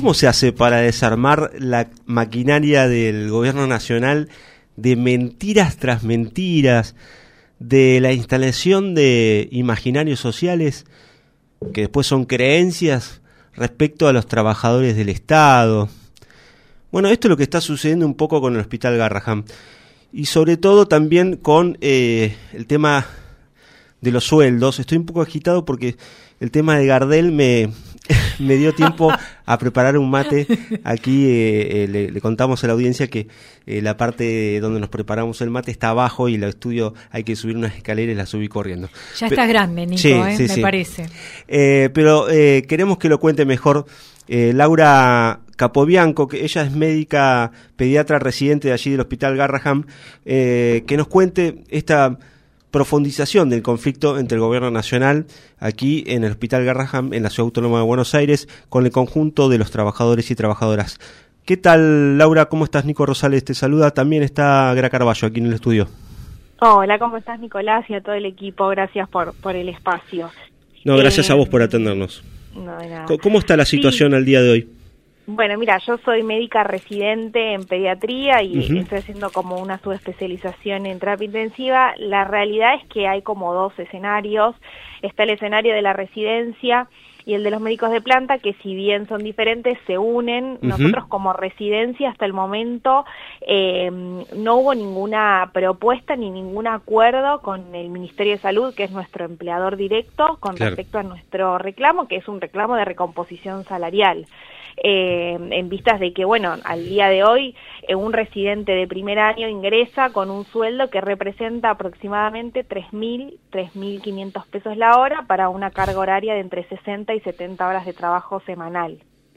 ¿Cómo se hace para desarmar la maquinaria del gobierno nacional de mentiras tras mentiras, de la instalación de imaginarios sociales que después son creencias respecto a los trabajadores del Estado? Bueno, esto es lo que está sucediendo un poco con el Hospital Garrahan y sobre todo también con el tema de los sueldos. Estoy un poco agitado porque el tema de Gardel me dio tiempo a preparar un mate. Aquí le contamos a la audiencia que la parte donde nos preparamos el mate está abajo y el estudio hay que subir unas escaleras y la subí corriendo. Ya estás grande, Nico, sí, me parece. Pero queremos que lo cuente mejor Laura Capobianco, que ella es médica pediatra residente de allí del Hospital Garrahan, que nos cuente esta profundización del conflicto entre el gobierno nacional aquí en el Hospital Garrahan, en la Ciudad Autónoma de Buenos Aires, con el conjunto de los trabajadores y trabajadoras. ¿Qué tal, Laura? ¿Cómo estás? Nico Rosales te saluda. También está Gra Carballo aquí en el estudio. Hola, ¿cómo estás, Nicolás? Y a todo el equipo, gracias por el espacio. No, gracias a vos por atendernos. No, de nada. ¿Cómo está la situación al día de hoy? Bueno, mira, yo soy médica residente en pediatría y Uh-huh. estoy haciendo como una subespecialización en terapia intensiva. La realidad es que hay como dos escenarios. Está el escenario de la residencia y el de los médicos de planta, que si bien son diferentes, se unen. Uh-huh. Nosotros como residencia hasta el momento no hubo ninguna propuesta ni ningún acuerdo con el Ministerio de Salud, que es nuestro empleador directo, con respecto a nuestro reclamo, que es un reclamo de recomposición salarial. En vistas de que, bueno, al día de hoy un residente de primer año ingresa con un sueldo que representa aproximadamente 3.500 pesos la hora para una carga horaria de entre 60 y 70 horas de trabajo semanal.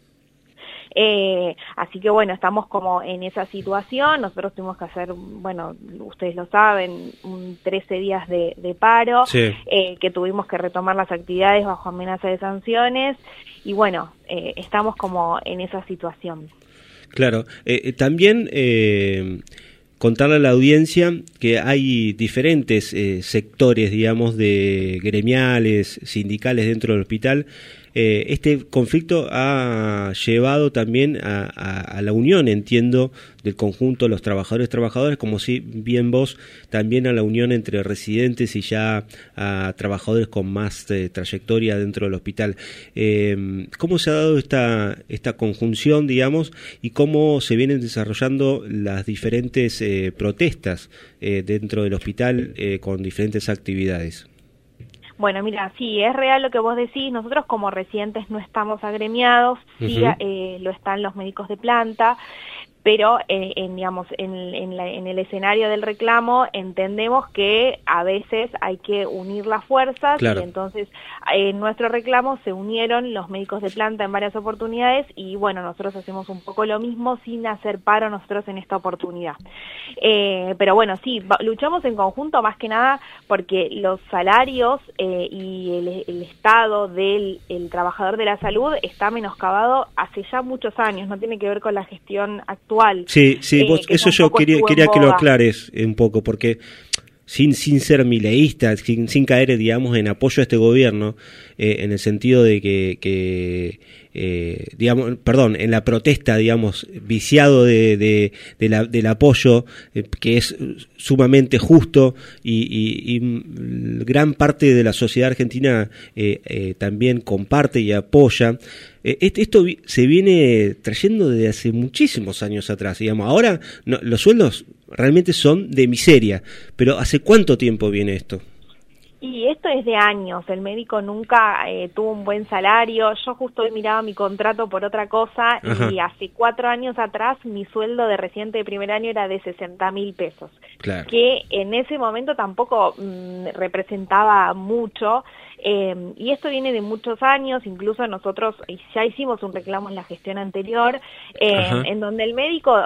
Así que bueno, estamos como en esa situación. Nosotros tuvimos que hacer, bueno, ustedes lo saben, 13 días de paro, sí. Que tuvimos que retomar las actividades bajo amenaza de sanciones y bueno, estamos como en esa situación. Claro, también contarle a la audiencia que hay diferentes sectores, digamos, de gremiales, sindicales dentro del hospital. Este conflicto ha llevado también a la unión, entiendo, del conjunto de los trabajadoras, como si bien vos, también a la unión entre residentes y ya a trabajadores con más trayectoria dentro del hospital. ¿Cómo se ha dado esta conjunción, digamos, y cómo se vienen desarrollando las diferentes protestas dentro del hospital con diferentes actividades? Bueno, mira, sí, es real lo que vos decís. Nosotros como residentes no estamos agremiados, sí, lo están los médicos de planta, pero digamos, en el escenario del reclamo entendemos que a veces hay que unir las fuerzas. Claro. Y entonces en nuestro reclamo se unieron los médicos de planta en varias oportunidades y bueno, nosotros hacemos un poco lo mismo sin hacer paro nosotros en esta oportunidad. Pero bueno, sí, luchamos en conjunto más que nada porque los salarios y el estado del trabajador de la salud está menoscabado hace ya muchos años, no tiene que ver con la gestión actual. Sí, vos, eso yo quería que lo aclares un poco, porque sin ser mileísta, sin caer, digamos, en apoyo a este gobierno, en el sentido de que digamos, perdón, en la protesta, digamos, viciado del apoyo, que es sumamente justo y gran parte de la sociedad argentina también comparte y apoya. Esto se viene trayendo desde hace muchísimos años atrás, digamos. Ahora los sueldos realmente son de miseria, pero ¿hace cuánto tiempo viene esto? Y esto es de años, el médico nunca tuvo un buen salario. Yo justo hoy miraba mi contrato por otra cosa. Ajá. Y hace 4 años atrás mi sueldo de residente de primer año era de 60.000 pesos, claro. Que en ese momento tampoco representaba mucho. Y esto viene de muchos años, incluso nosotros ya hicimos un reclamo en la gestión anterior, en donde el médico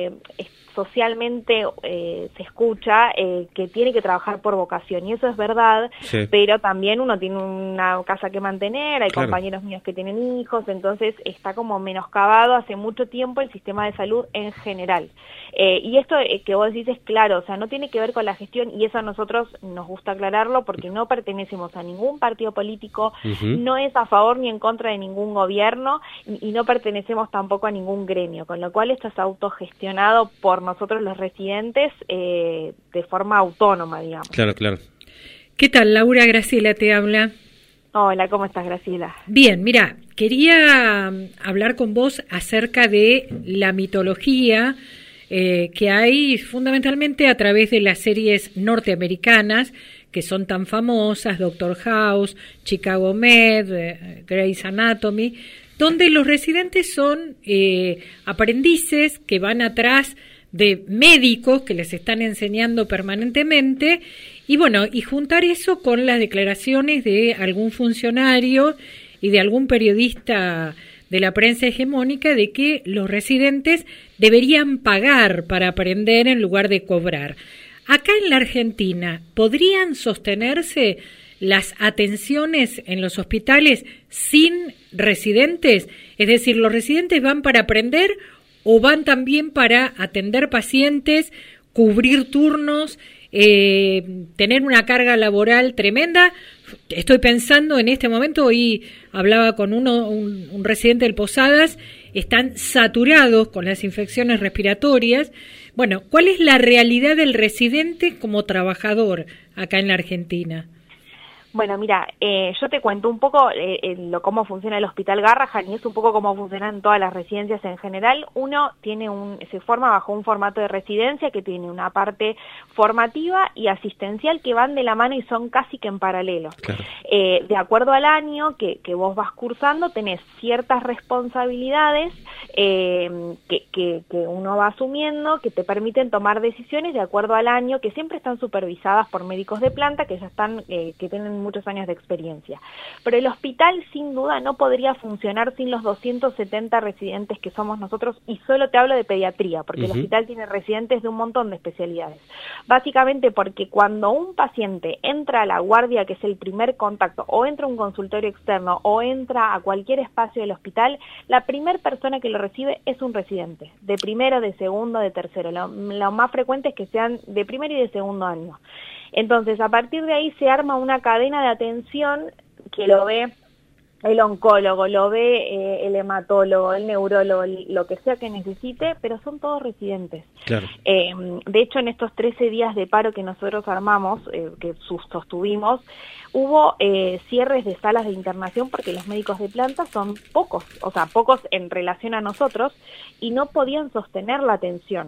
socialmente se escucha que tiene que trabajar por vocación, y eso es verdad, sí. Pero también uno tiene una casa que mantener, hay claro. Compañeros míos que tienen hijos, entonces está como menoscabado hace mucho tiempo el sistema de salud en general. Y esto que vos decís es claro, o sea, no tiene que ver con la gestión, y eso a nosotros nos gusta aclararlo porque no pertenecemos a ningún partido político, no es a favor ni en contra de ningún gobierno y no pertenecemos tampoco a ningún gremio, con lo cual esto es autogestionado por nosotros los residentes de forma autónoma, digamos. Claro, claro. ¿Qué tal, Laura? Graciela te habla. Hola, ¿cómo estás, Graciela? Bien, mira, quería hablar con vos acerca de la mitología que hay fundamentalmente a través de las series norteamericanas que son tan famosas, Doctor House, Chicago Med, Grey's Anatomy, donde los residentes son aprendices que van atrás de médicos que les están enseñando permanentemente. Y bueno, y juntar eso con las declaraciones de algún funcionario y de algún periodista de la prensa hegemónica de que los residentes deberían pagar para aprender en lugar de cobrar. Acá en la Argentina, ¿podrían sostenerse las atenciones en los hospitales sin residentes? Es decir, ¿los residentes van para aprender o van también para atender pacientes, cubrir turnos, tener una carga laboral tremenda? Estoy pensando en este momento, hoy hablaba con un residente del Posadas, están saturados con las infecciones respiratorias. Bueno, ¿cuál es la realidad del residente como trabajador acá en la Argentina? Bueno, mira, yo te cuento un poco cómo funciona el Hospital Garrahan y es un poco cómo funcionan todas las residencias en general. Uno se forma bajo un formato de residencia que tiene una parte formativa y asistencial que van de la mano y son casi que en paralelo. Claro. De acuerdo al año que vos vas cursando, tenés ciertas responsabilidades que uno va asumiendo que te permiten tomar decisiones de acuerdo al año, que siempre están supervisadas por médicos de planta que ya están, que tienen muchos años de experiencia. Pero el hospital sin duda no podría funcionar sin los 270 residentes que somos nosotros, y solo te hablo de pediatría, porque el hospital tiene residentes de un montón de especialidades. Básicamente porque cuando un paciente entra a la guardia, que es el primer contacto, o entra a un consultorio externo, o entra a cualquier espacio del hospital, la primera persona que lo recibe es un residente, de primero, de segundo, de tercero. Lo más frecuente es que sean de primer y de segundo año. Entonces, a partir de ahí se arma una cadena de atención que lo ve el oncólogo, lo ve el hematólogo, el neurólogo, lo que sea que necesite, pero son todos residentes. Claro. De hecho, en estos 13 días de paro que nosotros armamos, que sostuvimos, hubo cierres de salas de internación porque los médicos de planta son pocos, o sea, pocos en relación a nosotros, y no podían sostener la atención.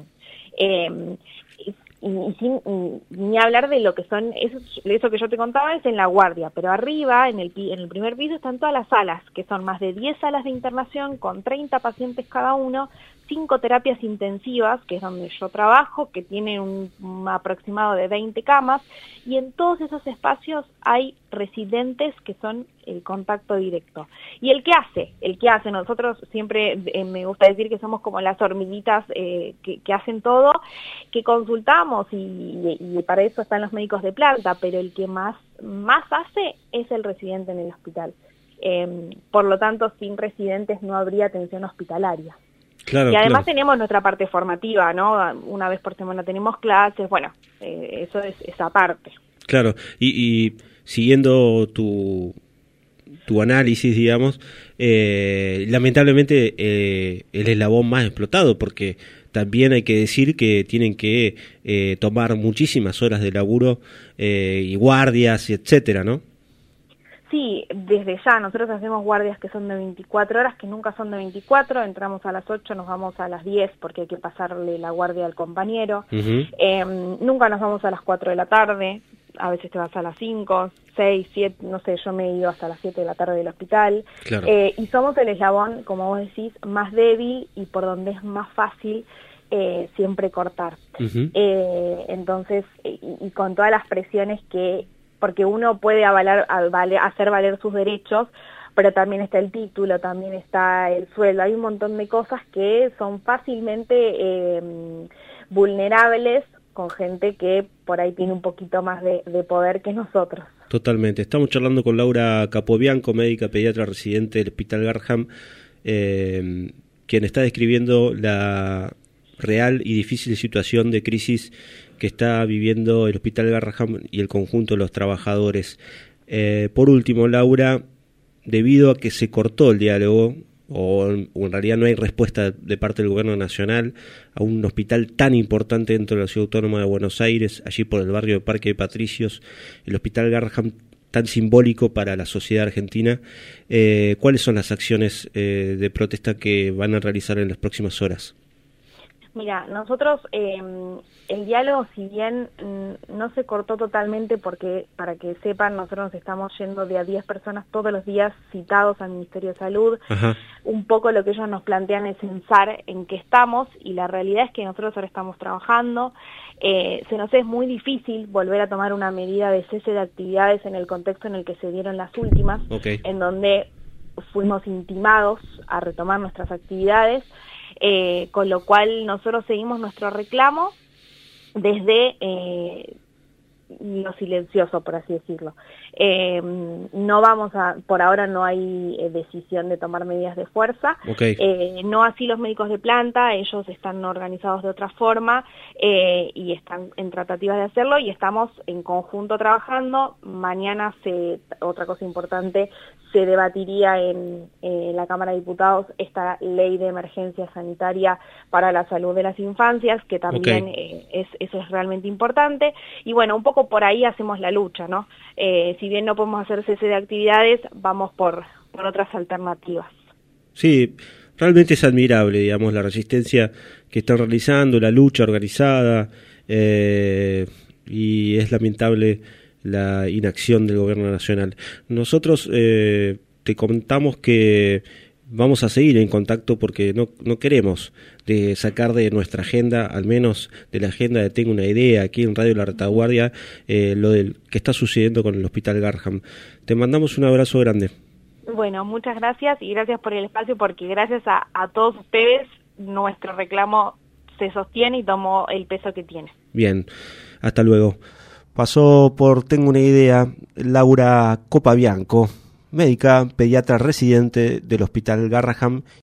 Ni hablar de lo que son, eso que yo te contaba es en la guardia, pero arriba, en el primer piso, están todas las salas, que son más de 10 salas de internación con 30 pacientes cada uno, 5 terapias intensivas, que es donde yo trabajo, que tiene un aproximado de 20 camas, y en todos esos espacios hay residentes que son el contacto directo. Y el que hace, nosotros siempre me gusta decir que somos como las hormiguitas que hacen todo, que consultamos y para eso están los médicos de planta, pero el que más hace es el residente en el hospital. Por lo tanto, sin residentes no habría atención hospitalaria. Claro, y además tenemos nuestra parte formativa, ¿no? Una vez por semana tenemos clases, bueno, eso es esa parte. Claro, y siguiendo tu análisis, digamos, lamentablemente el eslabón más explotado, porque también hay que decir que tienen que tomar muchísimas horas de laburo y guardias, etcétera, ¿no? Sí, desde ya, nosotros hacemos guardias que son de 24 horas, que nunca son de 24, entramos a las 8, nos vamos a las 10 porque hay que pasarle la guardia al compañero, nunca nos vamos a las 4 de la tarde, a veces te vas a las 5, 6, 7, no sé, yo me he ido hasta las 7 de la tarde del hospital, claro. Y somos el eslabón, como vos decís, más débil y por donde es más fácil siempre cortar. Entonces, y con todas las presiones porque uno puede hacer valer sus derechos, pero también está el título, también está el sueldo, hay un montón de cosas que son fácilmente vulnerables con gente que por ahí tiene un poquito más de poder que nosotros. Totalmente. Estamos charlando con Laura Capobianco, médica pediatra residente del Hospital Garrahan, quien está describiendo la real y difícil situación de crisis que está viviendo el Hospital Garrahan y el conjunto de los trabajadores. Por último, Laura, debido a que se cortó el diálogo, o en realidad no hay respuesta de parte del gobierno nacional a un hospital tan importante dentro de la Ciudad Autónoma de Buenos Aires, allí por el barrio de Parque de Patricios, el Hospital Garrahan, tan simbólico para la sociedad argentina, ¿cuáles son las acciones de protesta que van a realizar en las próximas horas? Mira, nosotros el diálogo, si bien no se cortó totalmente, porque para que sepan, nosotros nos estamos yendo de a 10 personas todos los días citados al Ministerio de Salud. Ajá. Un poco lo que ellos nos plantean es pensar en qué estamos, y la realidad es que nosotros ahora estamos trabajando. Se nos es muy difícil volver a tomar una medida de cese de actividades en el contexto en el que se dieron las últimas, en donde fuimos intimados a retomar nuestras actividades. Con lo cual nosotros seguimos nuestro reclamo desde lo silencioso, por así decirlo. No vamos por ahora no hay decisión de tomar medidas de fuerza. No así los médicos de planta, ellos están organizados de otra forma y están en tratativas de hacerlo, y estamos en conjunto trabajando. Mañana otra cosa importante, se debatiría en la Cámara de Diputados esta ley de emergencia sanitaria para la salud de las infancias, que también eso es realmente importante. Y bueno, un poco por ahí hacemos la lucha, ¿no? Si bien no podemos hacer cese de actividades, vamos por otras alternativas. Sí, realmente es admirable, digamos, la resistencia que están realizando, la lucha organizada, y es lamentable la inacción del gobierno nacional. Nosotros te contamos que vamos a seguir en contacto, porque no queremos sacar de nuestra agenda, al menos de la agenda de Tengo una Idea, aquí en Radio La Retaguardia, lo del que está sucediendo con el Hospital Garrahan. Te mandamos un abrazo grande. Bueno, muchas gracias, y gracias por el espacio, porque gracias a todos ustedes nuestro reclamo se sostiene y tomó el peso que tiene. Bien, hasta luego. Pasó por Tengo una Idea Laura Copabianco, médica pediatra residente del Hospital Garrahan